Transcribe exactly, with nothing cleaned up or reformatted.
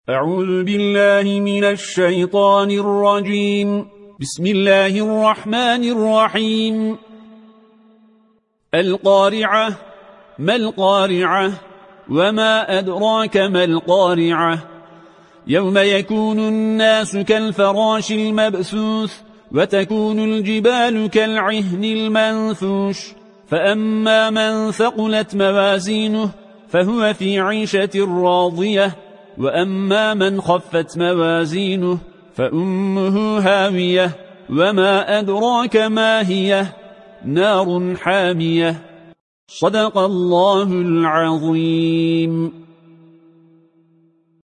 أعوذ بالله من الشيطان الرجيم. بسم الله الرحمن الرحيم. القارعة. ما القارعة؟ وما أدراك ما القارعة؟ يوم يكون الناس كالفراش المبثوث وتكون الجبال كالعهن المنفوش فأما من ثقلت موازينه فهو في عيشة راضية وأما من خفت موازينه فأمه هاوية وما أدراك ما هي نار حامية. صدق الله العظيم.